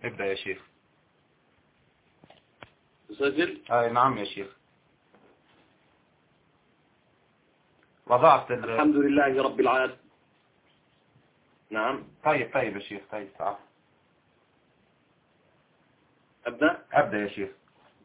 ابدأ يا شيخ. تسجل؟ نعم يا شيخ. وضعت الحمد لله رب العالمين. نعم. طيب يا شيخ، طيب تعال. أبدأ يا شيخ.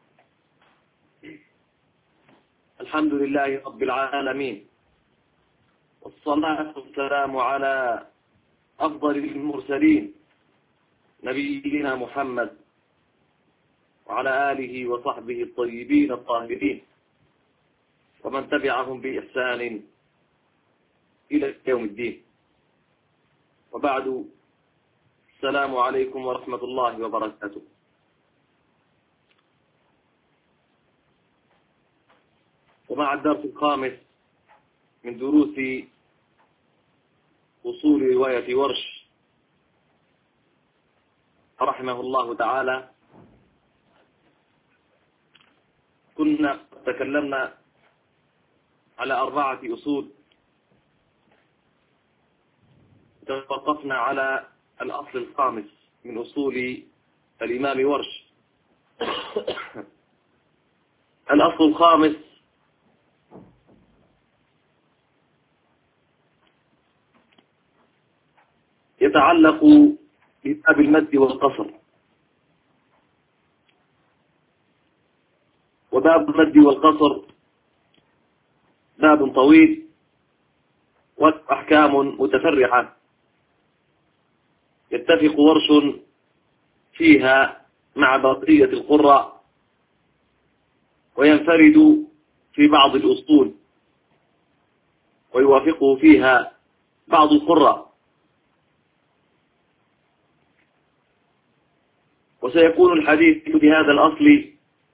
الحمد لله رب العالمين، والصلاة والسلام على أفضل المرسلين نبينا محمد وعلى آله وصحبه الطيبين الطاهرين ومن تبعهم بإحسان إلى يوم الدين، وبعد. السلام عليكم ورحمة الله وبركاته. ومع الدرس الخامس من دروس أصول رواية ورش رحمه الله تعالى، كنا تكلمنا على 4 أصول، توقفنا على الأصل الخامس من أصول الإمام ورش. الأصل الخامس يتعلق بباب المد والقصر. وباب المد والقصر باب طويل وأحكام متفرعة يتفق ورش فيها مع بقية القراء، وينفرد في بعض الأصول ويوافقه فيها بعض القراء. وسيكون الحديث في هذا الأصل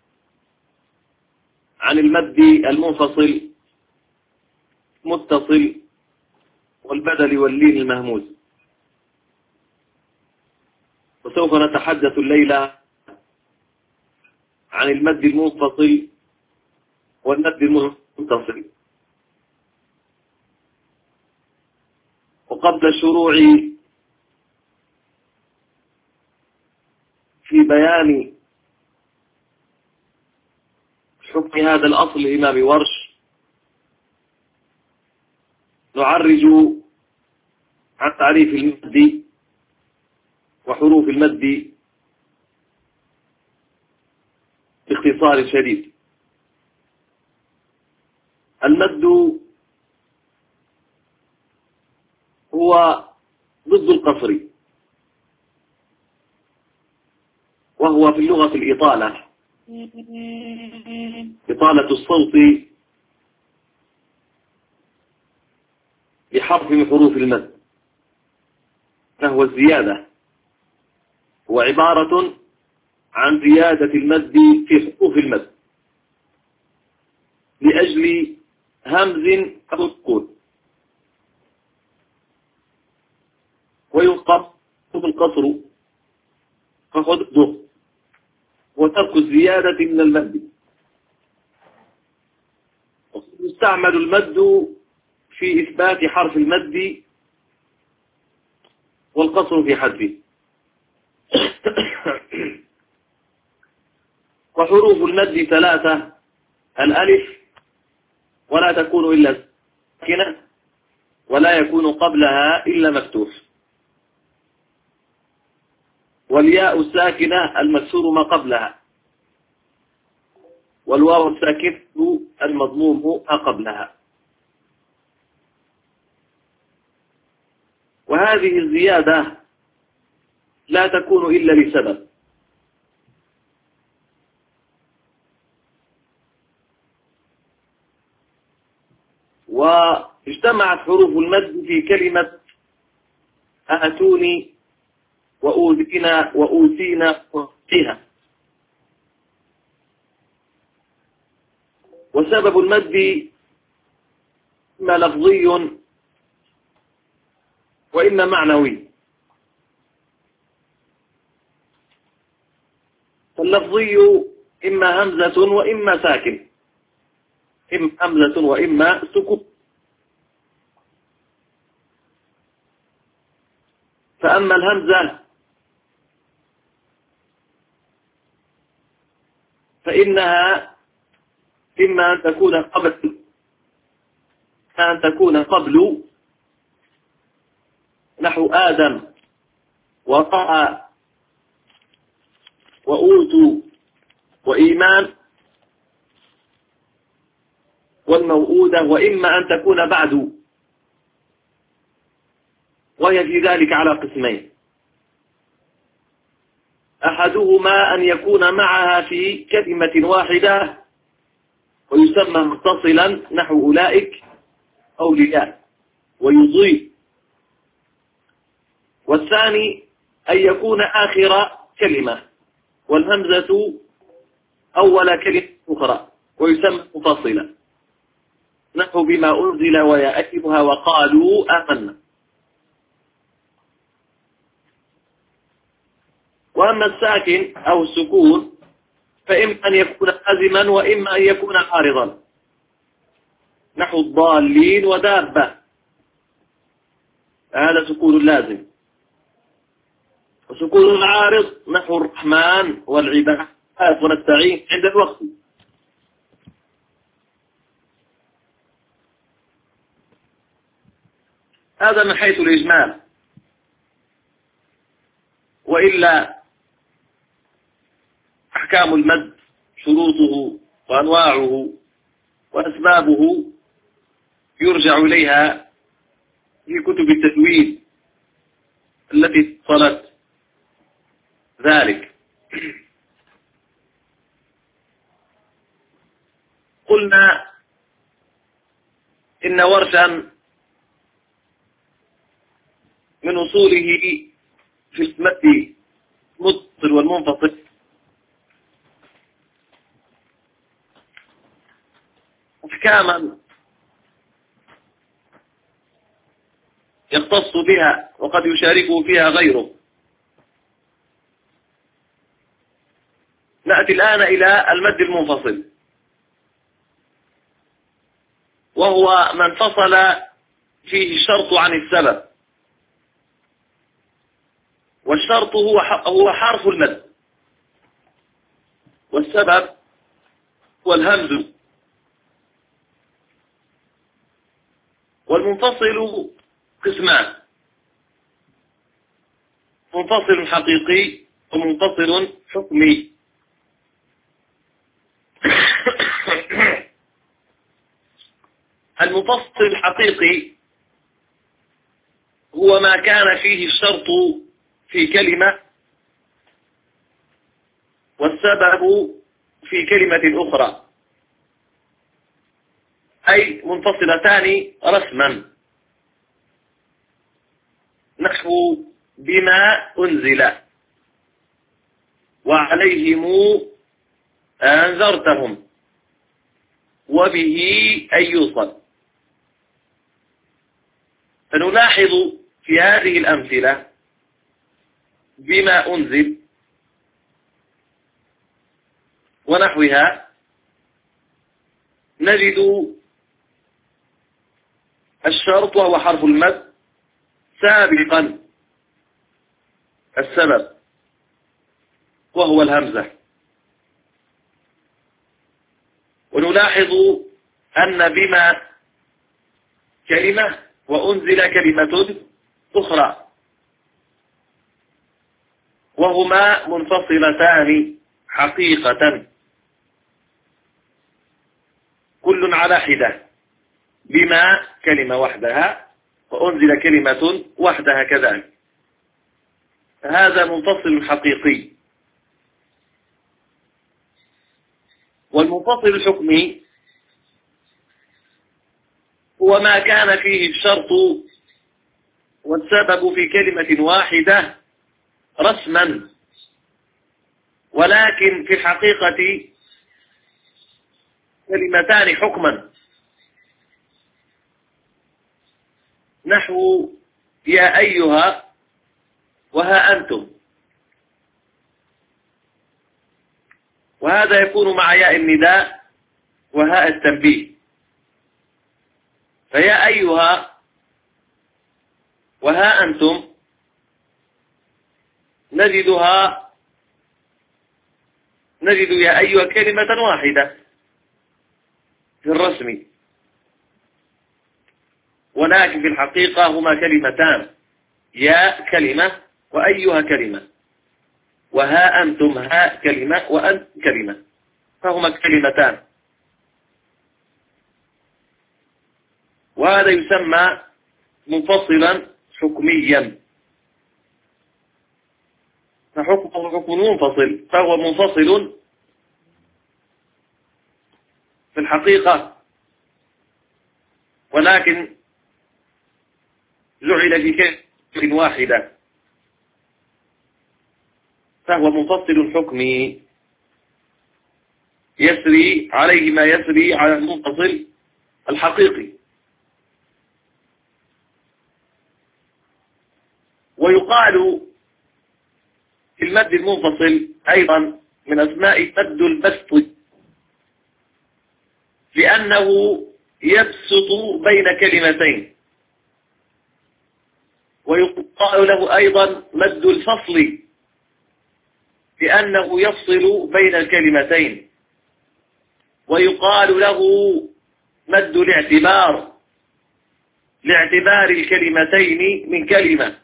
عن المد المنفصل متصل والبدل واللين المهموز. وسوف نتحدث الليلة عن المد المنفصل والمد المتصل. وقبل الشروع في بيان حكم هذا الأصل الإمام ورش، نعرج عن تعريف المد وحروف المد باختصار شديد. المد هو ضد القصر، وهو في اللغة الإطالة، إطالة الصوت بحرف من حروف المد، فهو الزيادة، هو عبارة عن زيادة المد في حروف المد لأجل همز أو سكون، وينقص بالقصر فهو ضده وترك الزيادة من المد. يستعمل المد في إثبات حرف المد والقصر في حذفه. وحروف المد 3: الألف، ولا تكون إلا ساكنة، ولا يكون قبلها إلا مفتوح، والياء الساكنة المكسور ما قبلها، والواو الساكنة المضموم ما قبلها. وهذه الزيادة لا تكون إلا لسبب، واجتمعت حروف المد في كلمة آتوني وأوذينا وأوتينا وأوتيها. وسبب المد إما لفظي وإما معنوي. فاللفظي إما همزة وإما ساكن، إما همزة وإما سكون. فأما الهمزة فإنها إما أن تكون قبل نحو آدم وطاعة وأوتوا وإيمان والموؤودة، وإما أن تكون بعد، وهي في ذلك على قسمين: أحدهما أن يكون معها في كلمة واحدة ويسمى متصلا نحو أولئك أولياء ويضيء، والثاني أن يكون آخر كلمة والهمزة أول كلمة أخرى ويسمى مفصلا نحو بما أنزل ويأتبها وقالوا آمنا. وأما الساكن أو السكون فإما أن يكون لازما وإما أن يكون عارضا نحو الضالين ودابة، هذا سكون لازم. وسكون العارض نحو الرحمن والعباد ونستعين عند الوقت. هذا من حيث الإجمال، وإلا أحكام المد شروطه وأنواعه وأسبابه يرجع إليها في كتب التجويد التي اتصلت ذلك. قلنا إن ورشا من أصوله في المد المتصل والمنفصل أحكاما يختص بها وقد يشاركه فيها غيره. نأتي الآن إلى المد المنفصل، وهو ما انفصل فيه الشرط عن السبب، والشرط هو حرف المد، والسبب هو الهمز. والمنفصل قسمان: منفصل حقيقي ومنفصل حكمي. المنفصل الحقيقي هو ما كان فيه الشرط في كلمة والسبب في كلمة أخرى، أي منفصلتان رسما نحو بما أنزل وعليهم أنذرتهم وبه أن يوصل. فنلاحظ في هذه الأمثلة بما أنزل ونحوها نجد الشرط وهو حرف المد سابقا السبب وهو الهمزة. ونلاحظ أن بما كلمة وأنزل كلمة أخرى، وهما منفصلتان حقيقة كل على حدة. بما كلمة وحدها وأنزل كلمة وحدها كذلك، هذا منفصل حقيقي. والمنفصل الحكمي هو ما كان فيه الشرط والسبب في كلمة واحدة رسما، ولكن في الحقيقة كلمتان حكما نحو يا أيها وها أنتم، وهذا يكون مع ياء النداء وهاء التنبيه. فيا أيها وها أنتم نجدها نجد يا أيها كلمة واحدة في الرسم، ولكن في الحقيقة هما كلمتان، يا كلمة وأيها كلمة، وها أنتم ها كلمة وأنت كلمة، فهما كلمتان. وهذا يسمى منفصلا حكميا، فحكمه حكم منفصل، فهو منفصل في الحقيقة، ولكن جعل في كلمة واحدة، فهو منفصل حكمي يسري عليه ما يسري على المنفصل الحقيقي. ويقال في المد المنفصل أيضا من أسماء مد البسط، لأنه يبسط بين كلمتين. ويقال له أيضا مد الفصل، لأنه يفصل بين الكلمتين. ويقال له مد الاعتبار، لاعتبار الكلمتين من كلمة.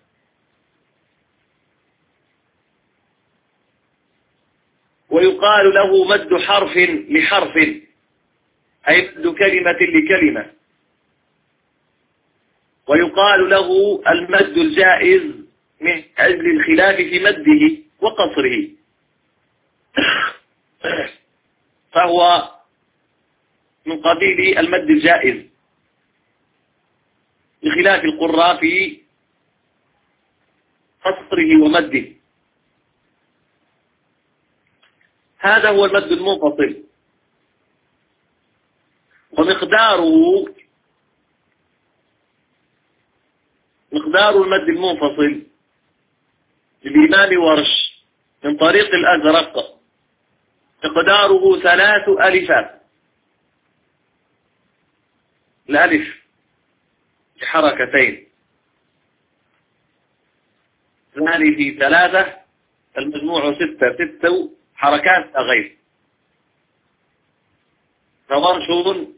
ويقال له مد حرف لحرف، أي مد كلمة لكلمة. ويقال له المد الجائز من أجل الخلاف في مده وقصره، فهو من قبيل المد الجائز بخلاف القراء في قصره ومده. هذا هو المد المنفصل. ومقداره المد المنفصل للإمام ورش من طريق الأزرق مقداره 3 ألفات. الألف بحركتين، ثاني في 3، المجموع 6 حركات غير. فورش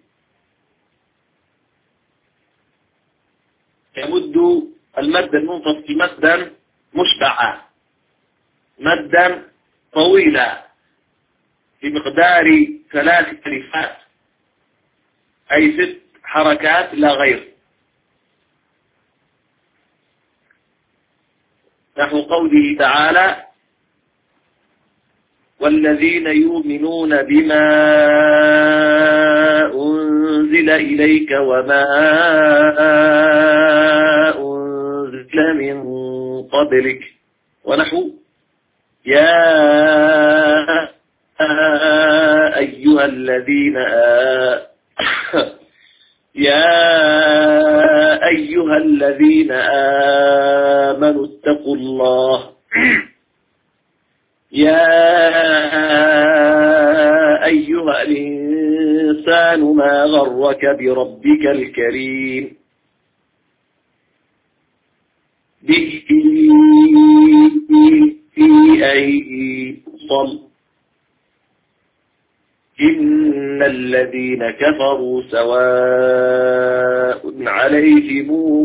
يمد المد المنفصل مدا مشبعا، مدا طويلا بمقدار 3 ألفات، أي 6 حركات لا غير. نحو قوله تعالى: والذين يؤمنون بما أنزل إليك وما أنزل من قبلك. ونحو يا أيها الذين آمنوا اتقوا الله. يا أيها الإنسان ما غرك بربك الكريم به أي صل. إن الذين كفروا سواء عليهم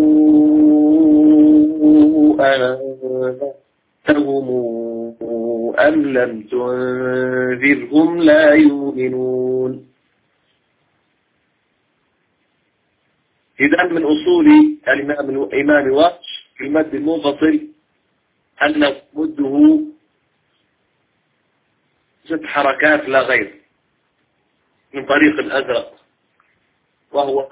أنذرتهم أم لم تنذرهم لا يؤمنون. إذا من أصول الإمام ورش في المد المنفصل أن مده 6 حركات لا غير من طريق الأزرق، وهو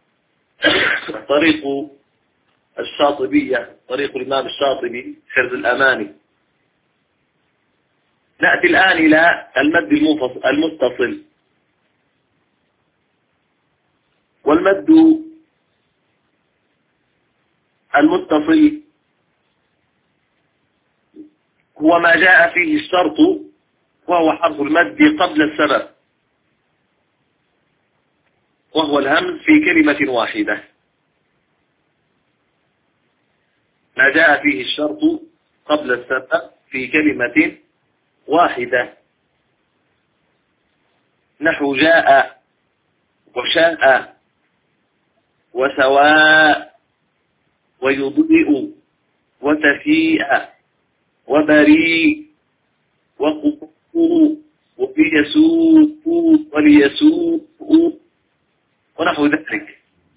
طريق الشاطبية، طريق الإمام الشاطبي حرز الأماني. نأتي الآن إلى المد المتصل. والمد المتصل هو ما جاء فيه الشرط، وهو حرف المد قبل السبب، وهو الهمز في كلمة واحدة. ما جاء فيه الشرط قبل السبب في كلمة واحدة. نحو جاء وشاء وسواء ويضيء وتفيء وبريء وقفو وبيسوء وليسوء ونحو ذلك.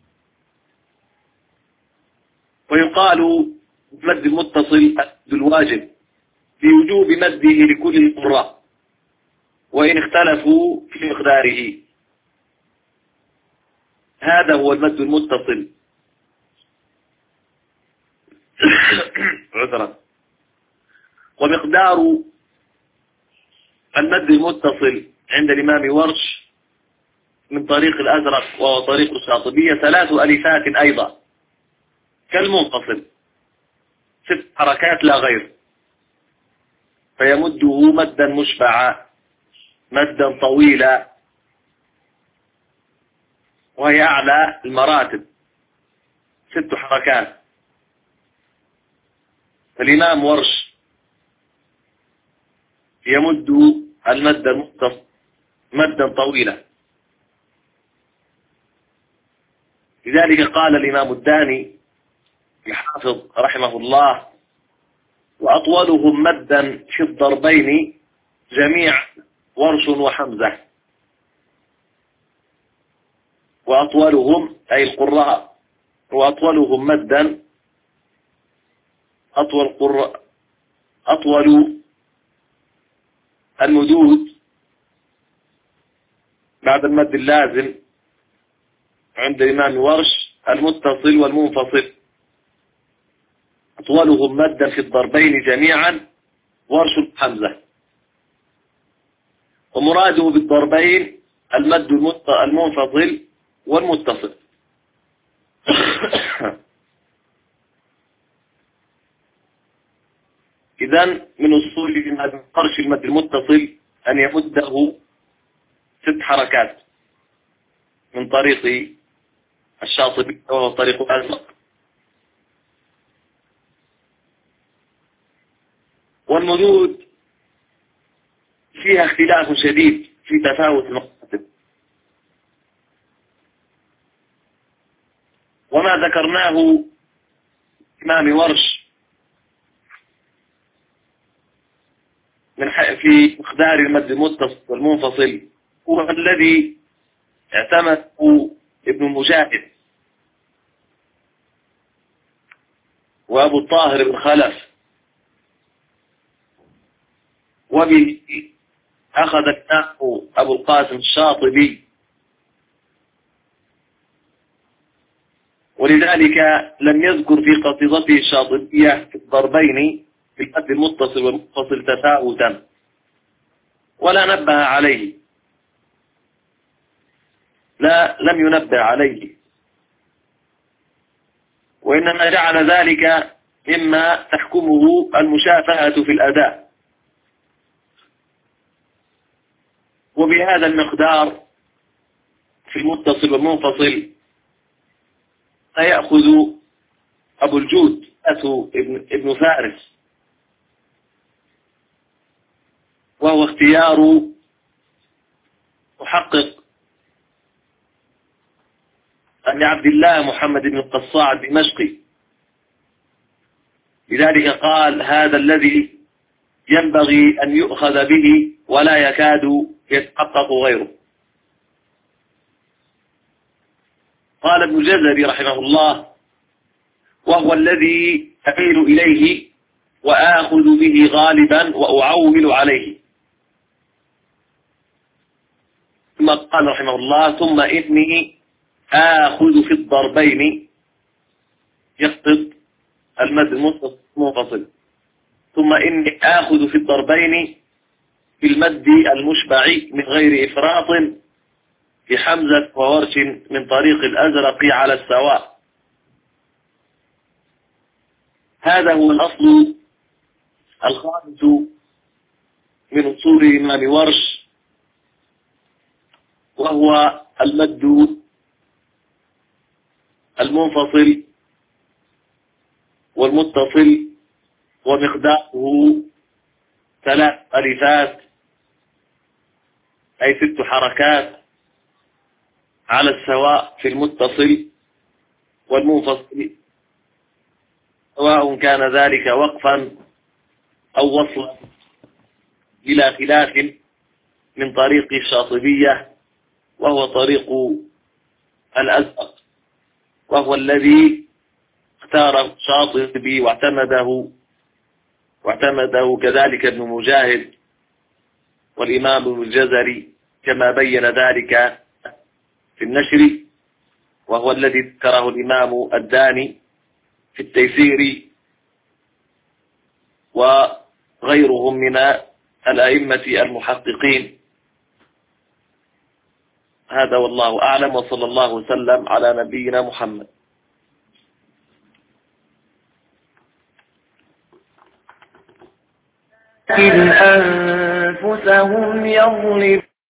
ويقال مد المتصل بالواجب لوجوب مده لكل مرة وإن اختلفوا في مقداره. هذا هو المد المتصل. عذرا. ومقدار المد المتصل عند الإمام ورش من طريق الأزرق وهو طريق الشاطبية 3 ألفات أيضا كالمنفصل 6 حركات لا غير، فيمده مدا مشبعا مدا طويلا، وهي أعلى المراتب 6 حركات. فالإمام ورش يمد المد المتصل مدا طويلا. لذلك قال الإمام الداني الحافظ رحمه الله: وأطولهم مدا في الضربين جميع ورش وحمزة. وأطولهم أي القراء، وأطولهم مدا أطول المدود بعد المد اللازم عند الإمام ورش المتصل والمنفصل. أطولهم مدا في الضربين جميعا ورش حمزة. ومراده بالضربين المد المنفصل والمتصل. إذن من أصول ورش المد المتصل أن يمده 6 حركات من طريق الشاطبي وهو طريق الأزرق. والمدود فيها اختلاف شديد في تفاوت المراتب، وما ذكرناه إمام ورش في مقدار المد المتصل والمنفصل هو الذي اعتمده ابن المجاهد وأبو الطاهر بن خلف، وبه أخذ أبو القاسم الشاطبي. ولذلك لم يذكر في قصيدته الشاطبية في الضربين في المد المتصل والمنفصل تفاوتا ولا نبه عليه، لم ينبه عليه، وإنما جعل ذلك مما تحكمه المشافهة في الأداء. وبهذا المقدار في المتصل والمنفصل سيأخذ أبو الجود ابن فارس، وهو اختيار محقق أن عبد الله محمد بن القصاع الدمشقي. لذلك قال: هذا الذي ينبغي أن يؤخذ به ولا يكاد يتحقق غيره. قال ابن جزري رحمه الله: وهو الذي أميل إليه وآخذ به غالبا وأعول عليه. ثم قال رحمه الله: ثم إني آخذ في الضربين، يقصد المد المنفصل، ثم إني آخذ في الضربين في المد المشبع من غير إفراط في حمزة وورش من طريق الأزرق على السواء. هذا هو الأصل الخامس من أصول الإمام ورش، وهو المد المنفصل والمتصل، ومقداره 3 ألفات أي 6 حركات على السواء في المتصل والمنفصل، سواء كان ذلك وقفا أو وصلا، بلا خلاف من طريق الشاطبية، وهو طريق الأزهق، وهو الذي اختار الشاطبي واعتمده كذلك ابن مجاهد والإمام الجزري كما بين ذلك في النشر، وهو الذي ذكره الإمام الداني في التيسير وغيرهم من الأئمة المحققين. هذا والله أعلم، وصلى الله وسلم على نبينا محمد. لكن أنفسهم يظلمون.